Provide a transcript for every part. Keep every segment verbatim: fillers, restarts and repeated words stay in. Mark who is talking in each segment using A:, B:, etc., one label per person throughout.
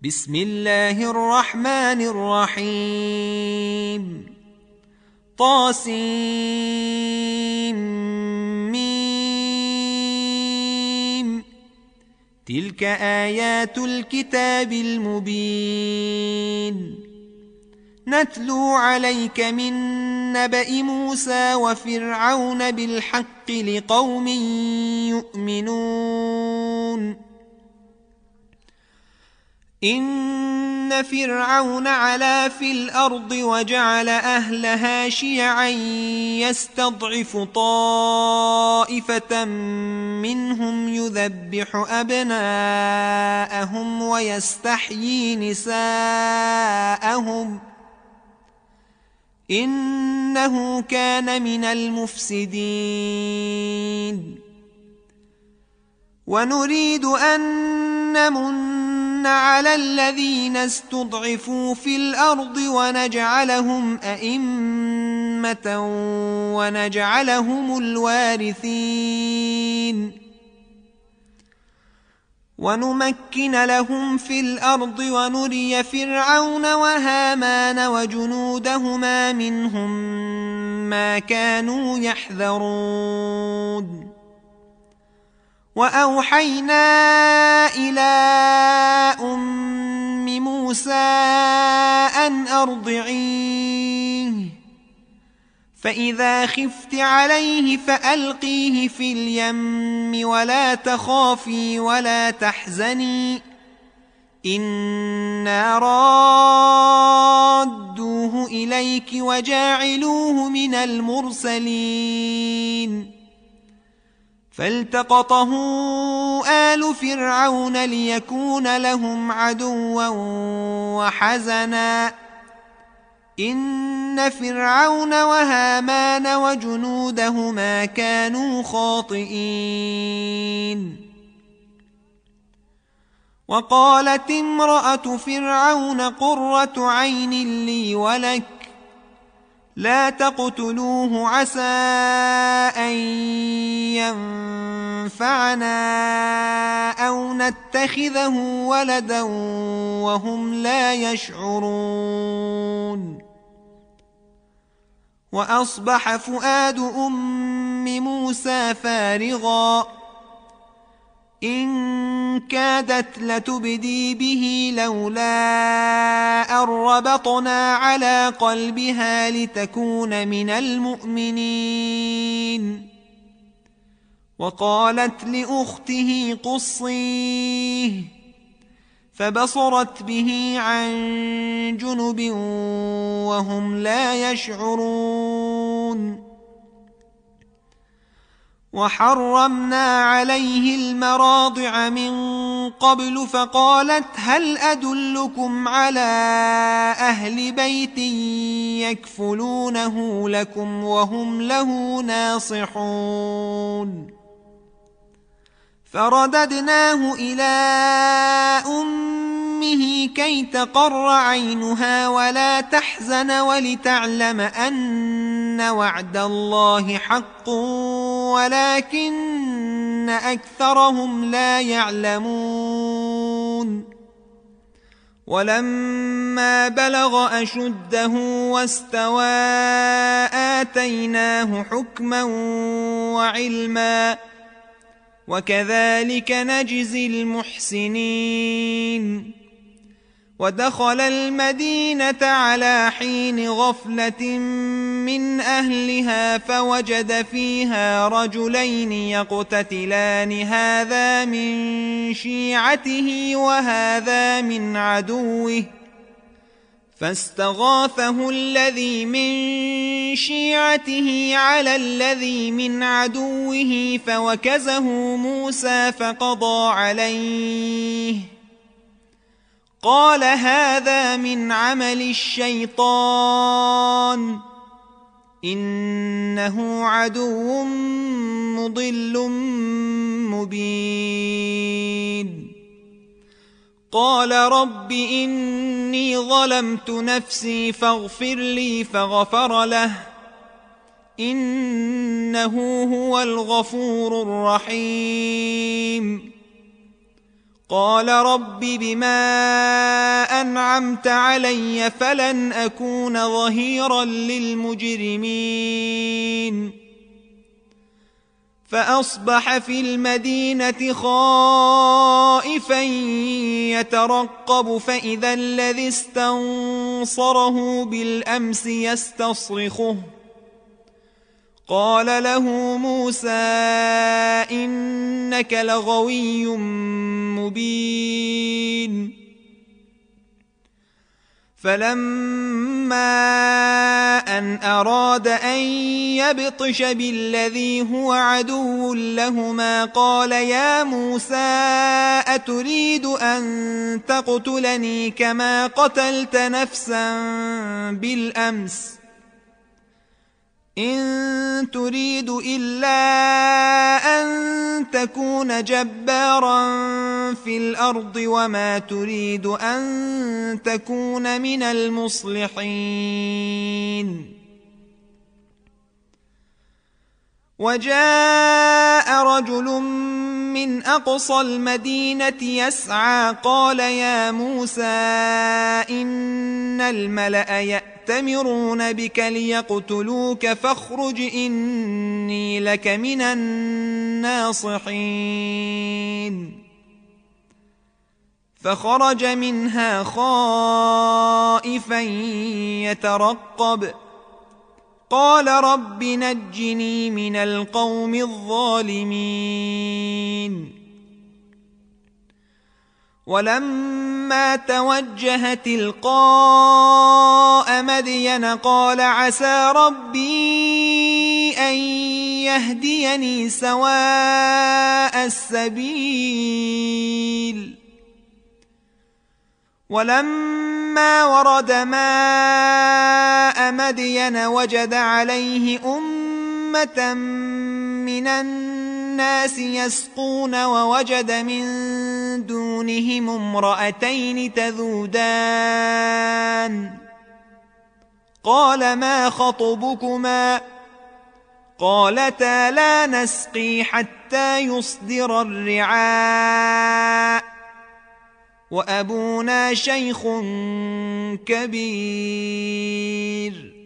A: بسم الله الرحمن الرحيم طاسيم تلك آيات الكتاب المبين نتلو عليك من نبأ موسى وفرعون بالحق لقوم يؤمنون إن فرعون علا في الأرض وجعل أهلها شيعا يستضعف طائفة منهم يذبح أبناءهم ويستحيي نساءهم إنه كان من المفسدين ونريد أن نمن على الذين استضعفوا في الأرض ونجعلهم أئمة ونجعلهم الوارثين ونمكن لهم في الأرض ونري فرعون وهامان وجنودهما منهم ما كانوا يحذرون وأوحينا إلى أم موسى أن أرضعيه فإذا خفت عليه فألقيه في اليم ولا تخافي ولا تحزني إنا رادوه إليك وجاعلوه من المرسلين فالتقطه آل فرعون ليكون لهم عدوا وحزنا إن فرعون وهامان وجنودهما كانوا خاطئين وقالت امرأة فرعون قرة عين لي ولك لا تقتلوه عسى أن ينفعنا أو نتخذه ولدا وهم لا يشعرون وأصبح فؤاد أم موسى فارغا إن كادت لتبدي به لولا أن ربطنا على قلبها لتكون من المؤمنين وقالت لأخته قصيه فبصرت به عن جنب وهم لا يشعرون وحرمنا عليه المراضع من قبل فقالت هل أدلكم على أهل بيت يكفلونه لكم وهم له ناصحون فرددناه إلى أمه كي تقر عينها ولا تحزن ولتعلم أن وعد الله حق ولكن أكثرهم لا يعلمون ولما بلغ أشده واستوى آتيناه حكما وعلما وكذلك نجزي المحسنين ودخل المدينة على حين غفلة من أهلها فوجد فيها رجلين يقتتلان هذا من شيعته وهذا من عدوه فاستغاثه الذي من شيعته على الذي من عدوه فوكزه موسى فقضى عليه قال هذا من عمل الشيطان إنه عدو مضل مبين قال رب إني ظلمت نفسي فاغفر لي فغفر له إنه هو الغفور الرحيم قال رب بما أنعمت علي فلن أكون ظهيرا للمجرمين فأصبح في المدينة خائفا يترقب فإذا الذي استنصره بالأمس يستصرخه قال له موسى إنك لغوي مبين فلما أن أراد أن يبطش بالذي هو عدو لهما قال يا موسى أتريد أن تقتلني كما قتلت نفسا بالأمس إن تريد إلا أن تكون جبارا في الأرض وما تريد أن تكون من المصلحين وجاء رجل من أقصى المدينة يسعى قال يا موسى إن الملأ يأتمرون بك ليقتلوك فاخرج إني لك من الناصحين فخرج منها خائفا يترقب قال رب نجني من القوم الظالمين ولما توجه تلقاء مدين قال عسى ربي أن يهديني سواء السبيل ولما ورد ماء مدين وجد عليه أمة من الناس يسقون ووجد من دونهم امرأتين تذودان قال ما خطبكما قالتا لا نسقي حتى يصدر الرعاء وأبونا شيخ كبير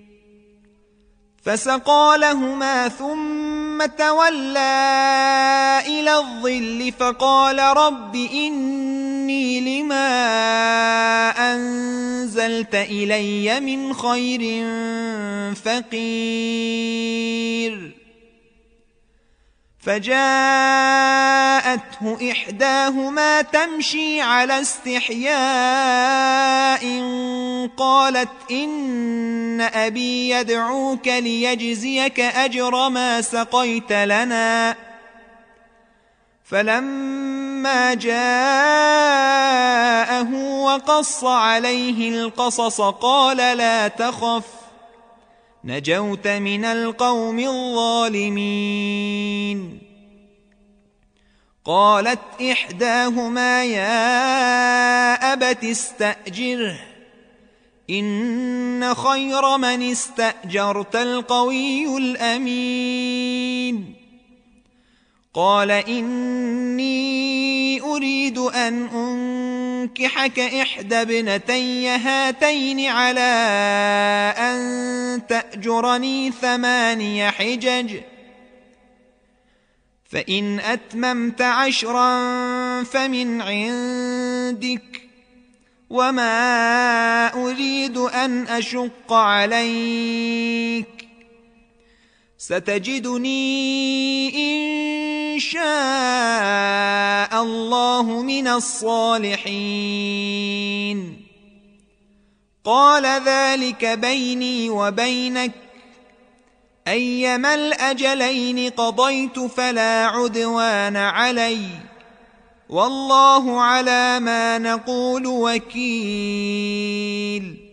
A: فسقى لهما ثم تولى إلى الظل فقال رب إني لما أنزلت إلي من خير فقير فجاءته إحداهما تمشي على استحياء قالت إن أبي يدعوك ليجزيك أجر ما سقيت لنا فلما جاءه وقص عليه القصص قال لا تخف نجوت من القوم الظالمين قالت إحداهما يا أبت استأجره إن خير من استأجرت القوي الأمين قال إني أريد أن أنكحك إحدى ابنتي هاتين على أن تأجرني ثماني حجج فإن أتممت عشرا فمن عندك وما أريد أن أشق عليك ستجدني إن شاء الله من الصالحين قال ذلك بيني وبينك أيما الأجلين قضيت فلا عدوان علي والله على ما نقول وكيل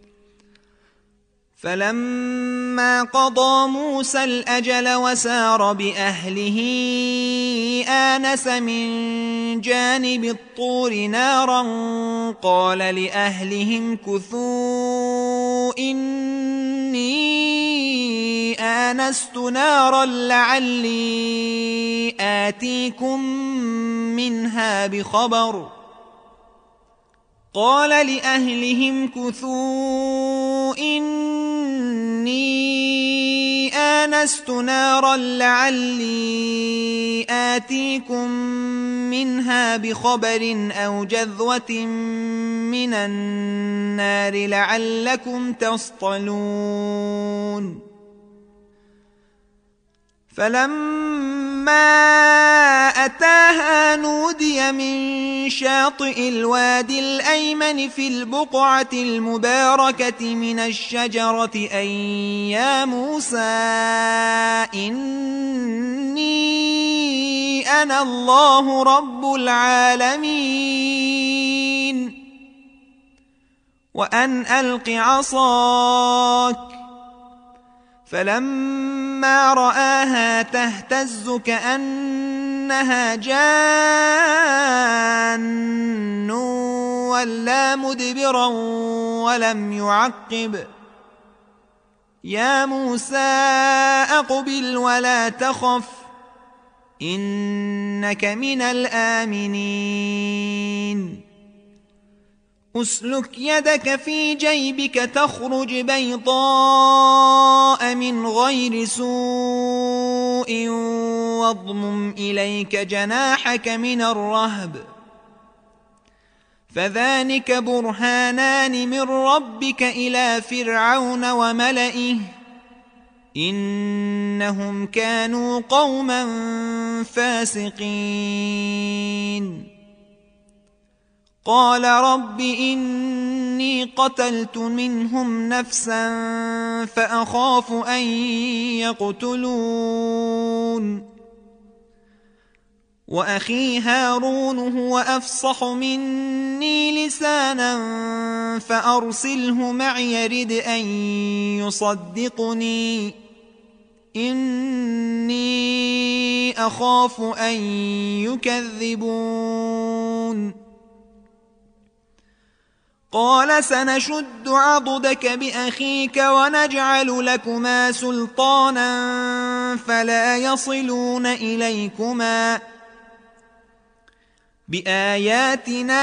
A: فلما قضى موسى الأجل وسار بأهله آنس من جانب الطور نارا قال لأهلهم كثوا إني آنست نارا لعلي آتيكم منها بخبر قال لأهلهم كثوا إني آنست نارا لعلي آتيكم منها بخبر أو جذوة من النار لعلكم تصطلون. فلما أتاها نودي من شاطئ الوادي الأيمن في البقعة المباركة من الشجرة أن يا موسى إني أنا الله رب العالمين وأن ألق عصاك. فلما رآها تهتز كأنها جان ولا مدبرا ولم يعقب. يا موسى أقبل ولا تخف إنك من الآمنين. أسلك يدك في جيبك تخرج بيضاء من غير سوء واضمم إليك جناحك من الرهب فذلك برهانان من ربك إلى فرعون وملئه إنهم كانوا قوما فاسقين. قال رب إني قتلت منهم نفسا فأخاف أن يقتلون وأخي هارون هو أفصح مني لسانا فأرسله معي يرد أن يصدقني إني أخاف أن يكذبون. قال سنشد عضدك بأخيك ونجعل لكما سلطانا فلا يصلون إليكما بآياتنا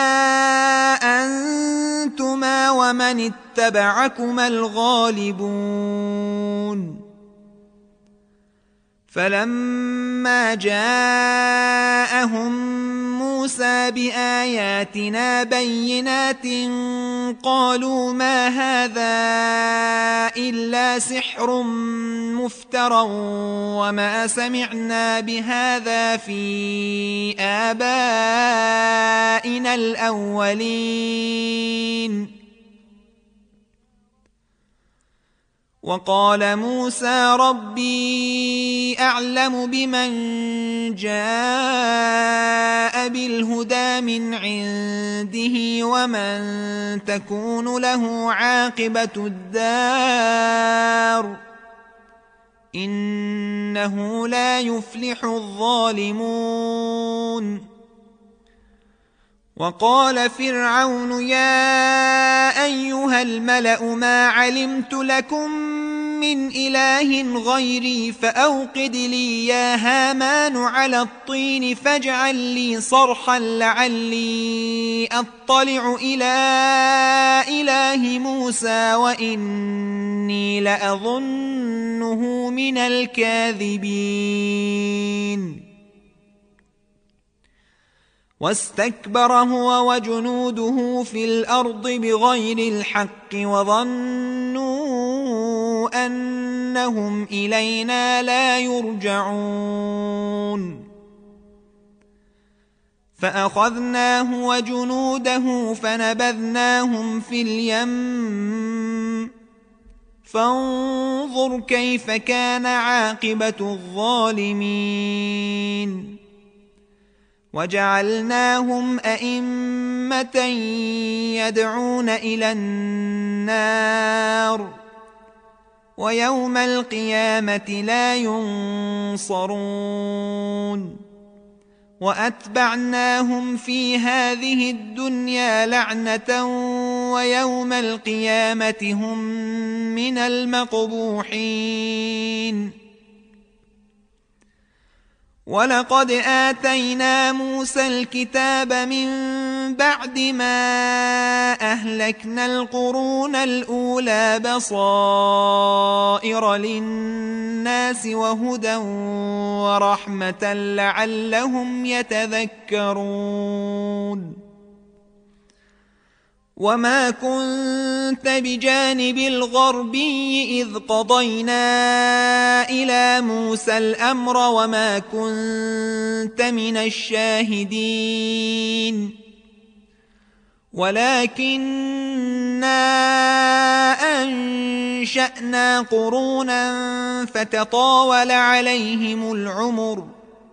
A: أنتما ومن اتبعكما الغالبون. فلما جاءهم موسى بآياتنا بينات قالوا ما هذا إلا سحر مفترى وما سمعنا بهذا في آبائنا الأولين. وقال موسى ربي أعلم بمن جاء بالهدى من عنده ومن تكون له عاقبة الدار إنه لا يفلح الظالمون. وقال فرعون يا أيها الملأ ما علمت لكم من إله غيري فأوقد لي يا هامان على الطين فاجعل لي صرحا لعلي أطلع إلى إله موسى وإني لأظنه من الكاذبين. واستكبر هو وجنوده في الأرض بغير الحق وظنوا أنهم إلينا لا يرجعون. فأخذناه وجنوده فنبذناهم في اليم فانظر كيف كان عاقبة الظالمين. وجعلناهم أئمة يدعون إلى النار ويوم القيامة لا ينصرون. وأتبعناهم في هذه الدنيا لعنة ويوم القيامة هم من المقبوحين. ولقد آتينا موسى الكتاب من بعد ما أهلكنا القرون الأولى بصائر للناس وهدى ورحمة لعلهم يتذكرون وما كنت بجانب الغربي إذ قضينا إلى موسى الأمر وما كنت من الشاهدين ولكننا أنشأنا قرونا فتطاول عليهم العمر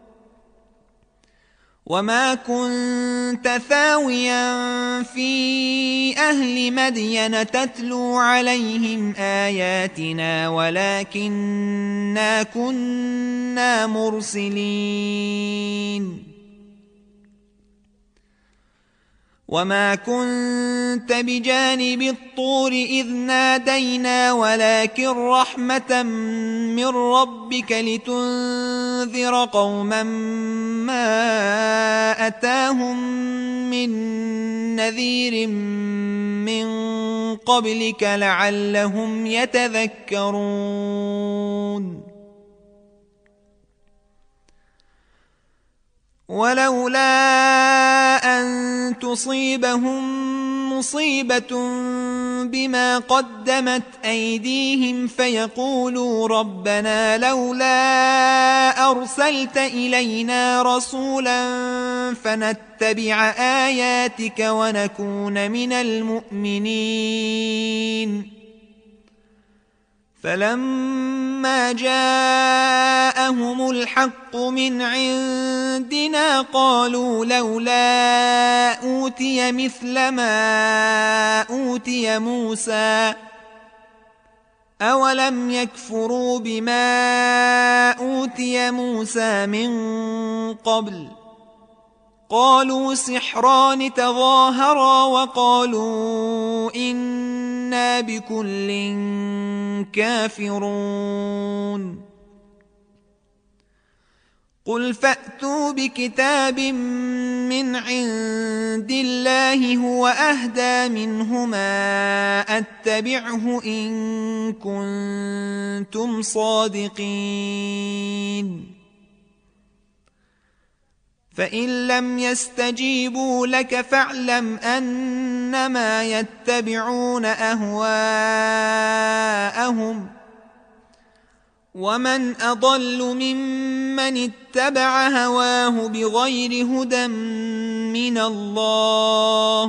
A: وما كنت ثاويا في أهل مدين تتلو عليهم آياتنا ولكننا كنا مرسلين وما كنت بجانب الطور إذ نادينا ولكن رحمة من ربك لتنذر قوما ما أتاهم من نذير من قبلك لعلهم يتذكرون ولولا أن تصيبهم مصيبة بما قدمت أيديهم فيقولوا ربنا لولا أرسلت إلينا رسولا فنتبع آياتك ونكون من المؤمنين فلما جاءهم الحق من عندنا قالوا لولا أوتي مثل ما أوتي موسى أولم يكفروا بما أوتي موسى من قبل قالوا سحران تظاهرا وقالوا إنا بكل كافرون قل فأتوا بكتاب من عند الله هو أهدى منهما أتبعه إن كنتم صادقين فإن لم يستجيبوا لك فاعلم أنما يتبعون أهواءهم ومن أضل ممن اتبع هواه بغير هدى من الله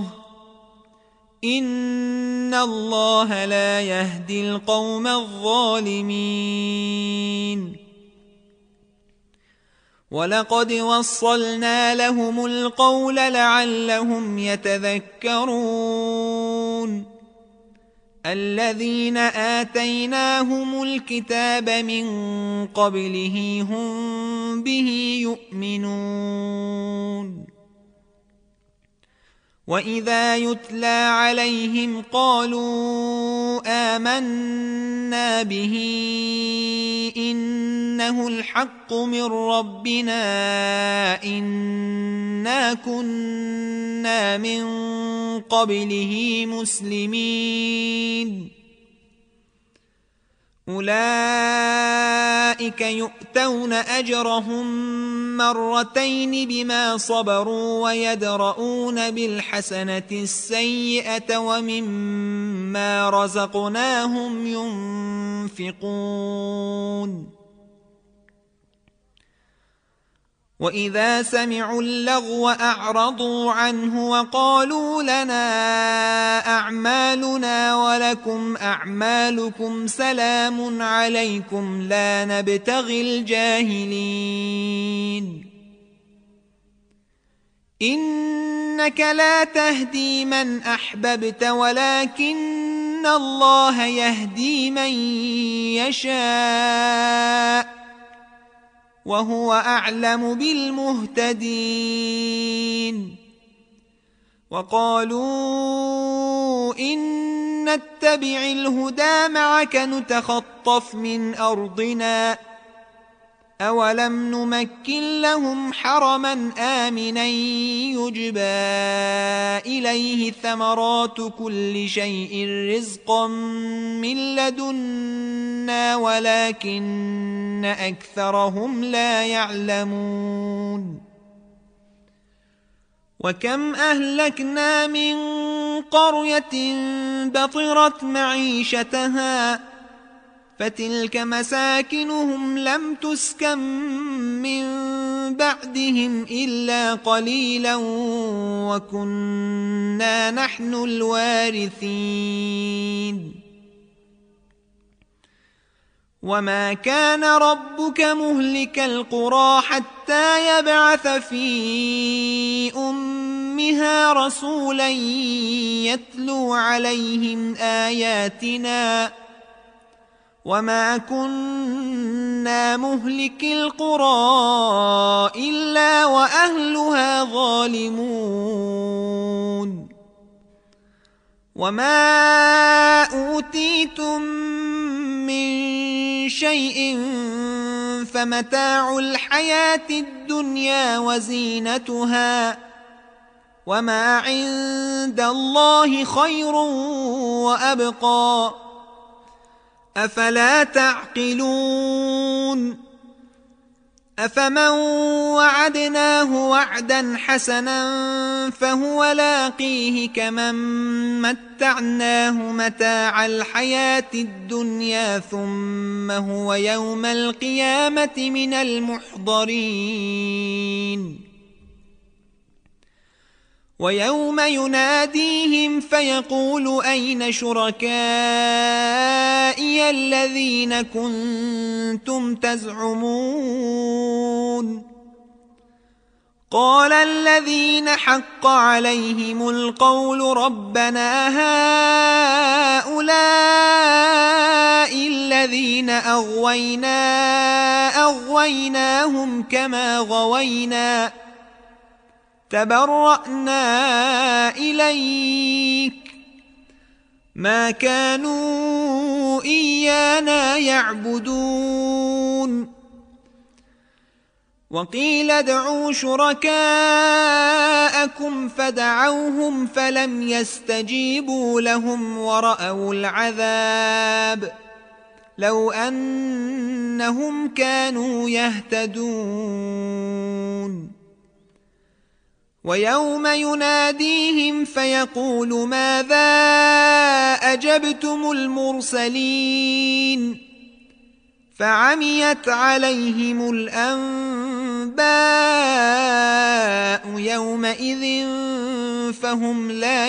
A: إن الله لا يهدي القوم الظالمين ولقد وصلنا لهم القول لعلهم يتذكرون الذين آتيناهم الكتاب من قبله هم به يؤمنون وإذا يتلى عليهم قالوا آمنا به إنه الحق من ربنا إنا كنا من قبله مسلمين أولئك يؤتون أجرهم مرتين بما صبروا ويدرؤون بالحسنة السيئة ومما رزقناهم ينفقون وإذا سمعوا اللغو أعرضوا عنه وقالوا لنا أعمالنا ولكم أعمالكم سلام عليكم لا نبتغي الجاهلين إنك لا تهدي من أحببت ولكن الله يهدي من يشاء وهو أعلم بالمهتدين وقالوا إن نتبع الهدى معك نتخطف من أرضنا أولم نمكن لهم حرما آمنا يجبى إليه ثمرات كل شيء رزقا من لدنا ولكن أكثرهم لا يعلمون وكم أهلكنا من قرية بطرت معيشتها فتلك مساكنهم لم تسكن من بعدهم إلا قليلا وكنا نحن الوارثين وما كان ربك مهلك القرى حتى يبعث في أمها رسولا يتلو عليهم آياتنا وما كنا مهلك القرى إلا وأهلها ظالمون وما أوتيتم من شيء فمتاع الحياة الدنيا وزينتها وما عند الله خير وأبقى أفلا تعقلون أفمن وعدناه وعدا حسنا فهو لاقيه كمن متعناه متاع الحياة الدنيا ثم هو يوم القيامة من المحضرين ويوم يناديهم فيقول أين شركائي الذين كنتم تزعمون قال الذين حق عليهم القول ربنا هؤلاء الذين أغوينا أغويناهم كما غوينا تبرأنا إليك ما كانوا إيانا يعبدون وقيل ادعوا شركاءكم فدعوهم فلم يستجيبوا لهم ورأوا العذاب لو أنهم كانوا يهتدون ويوم يناديهم فيقول ماذا أجبتم المرسلين فعميت عليهم الأنباء يومئذ فهم لا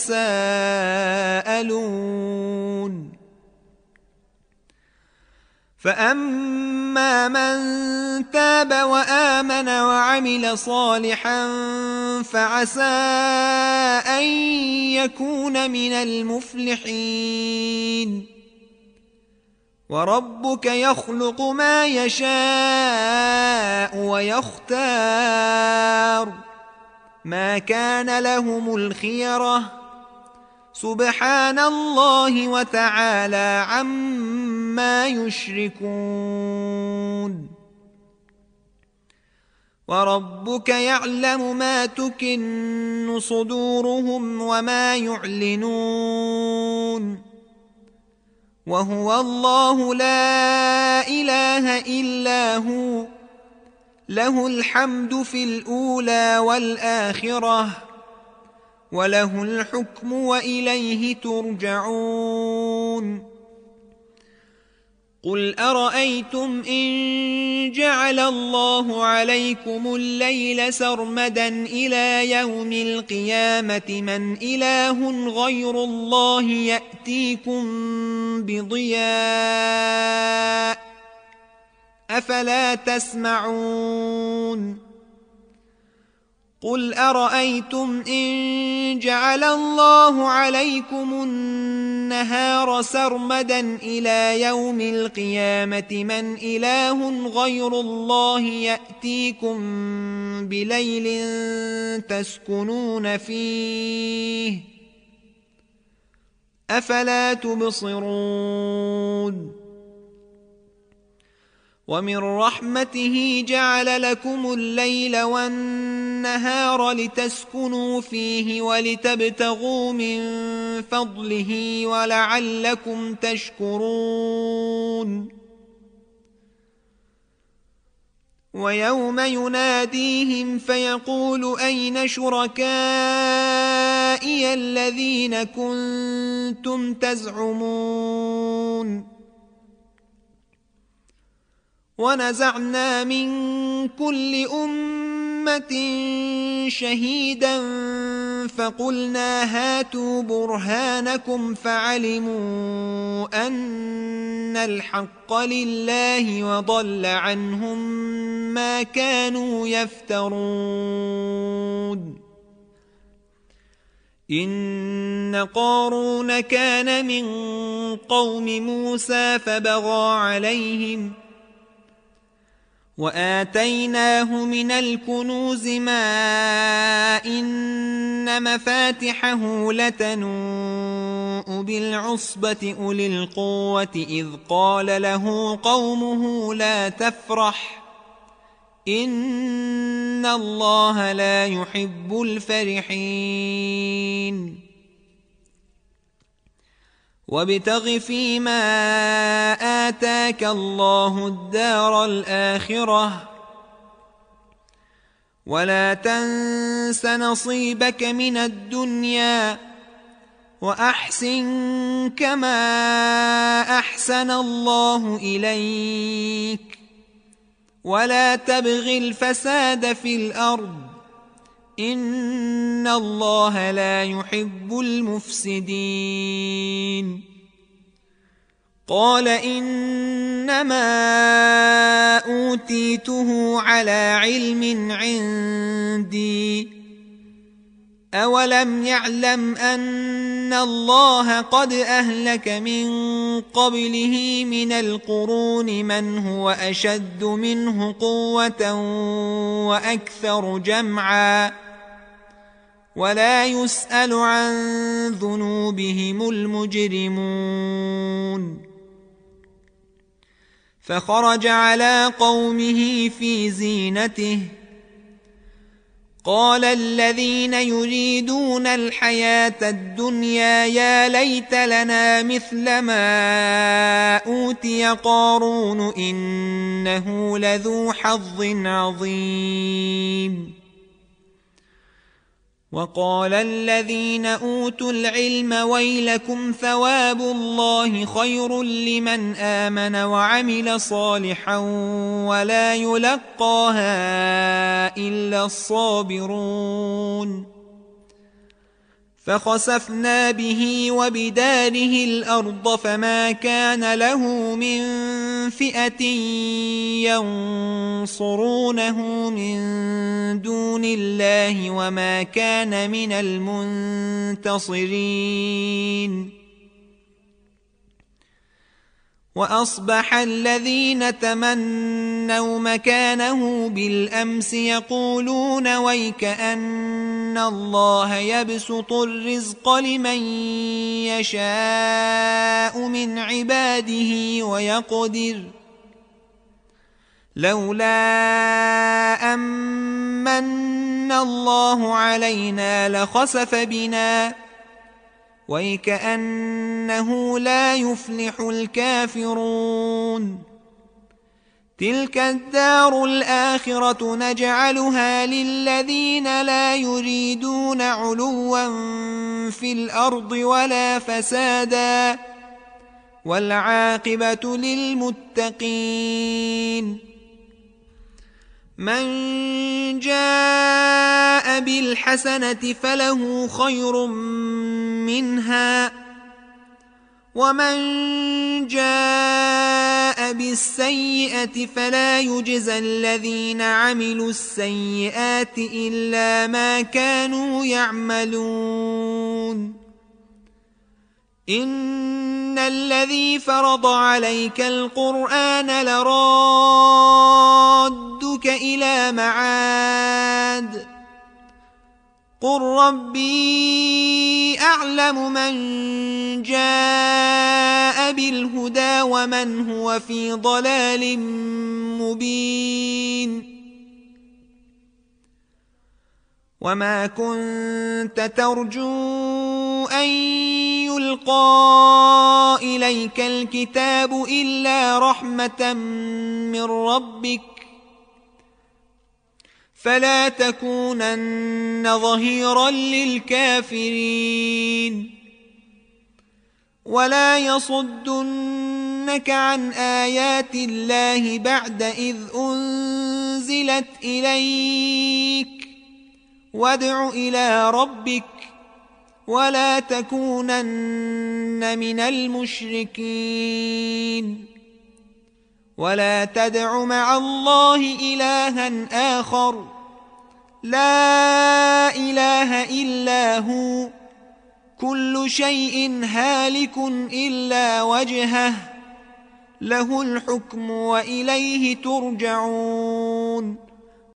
A: يتساءلون فأما من تاب وآمن وعمل صالحا فعسى أن يكون من المفلحين وربك يخلق ما يشاء ويختار ما كان لهم الخيرة سبحان الله وتعالى عما يشركون وربك يعلم ما تكن صدورهم وما يعلنون وهو الله لا إله إلا هو له الحمد في الأولى والآخرة وله الحكم وإليه ترجعون قل أرأيتم إن جعل الله عليكم الليل سرمدا إلى يوم القيامة من إله غير الله يأتيكم بضياء أفلا تسمعون قل أرأيتم إن جعل الله عليكم النهار سرمدا إلى يوم القيامة من إله غير الله يأتيكم بليل تسكنون فيه أفلا تبصرون ومن رحمته جعل لكم الليل والنهار لتسكنوا فيه ولتبتغوا من فضله ولعلكم تشكرون ويوم يناديهم فيقول أين شركائي الذين كنتم تزعمون ونزعنا من كل أمة شهيدا فقلنا هاتوا برهانكم فعلموا أن الحق لله وضل عنهم ما كانوا يفترون إن قارون كان من قوم موسى فبغى عليهم وآتيناه من الكنوز ما إن مفاتحه لتنوء بالعصبة أولي القوة إذ قال له قومه لا تفرح إن الله لا يحب الفرحين وابتغ فيما آتاك الله الدار الآخرة ولا تنس نصيبك من الدنيا وأحسن كما أحسن الله إليك ولا تبغ الفساد في الأرض إن الله لا يحب المفسدين قال إنما أوتيته على علم عندي أولم يعلم أن الله قد أهلك من قبله من القرون من هو أشد منه قوة وأكثر جمعا ولا يسأل عن ذنوبهم المجرمون فخرج على قومه في زينته قال الذين يريدون الحياة الدنيا يا ليت لنا مثل ما أوتي قارون إنه لذو حظ عظيم وقال الذين أوتوا العلم ويلكم ثواب الله خير لمن آمن وعمل صالحا ولا يلقاها إلا الصابرون فخسفنا به وبداره الأرض فما كان له من فئة ينصرونه من دون الله وما كان من المنتصرين وأصبح الذين تمنوا مكانه بالأمس يقولون ويكأن الله يبسط الرزق لمن يشاء من عباده ويقدر لولا أمن الله علينا لخسف بنا ويكأنه لا يفلح الكافرون تلك الدار الآخرة نجعلها للذين لا يريدون علوا في الأرض ولا فسادا والعاقبة للمتقين من جاء بالحسنة فله خير منها ومن جاء بالسيئة فلا يجزى الذين عملوا السيئات إلا ما كانوا يعملون إن الذي فرض عليك القرآن لرادك إلى معاد قل ربي أعلم من جاء بالهدى ومن هو في ضلال مبين وما كنت ترجو أن يلقى إليك الكتاب إلا رحمة من ربك فلا تكونن ظهيرا للكافرين ولا يصدنك عن آيات الله بعد إذ أنزلت إليك وادع إلى ربك ولا تكونن من المشركين ولا تدع مع الله إلها آخر لا إله إلا هو كل شيء هالك إلا وجهه له الحكم وإليه ترجعون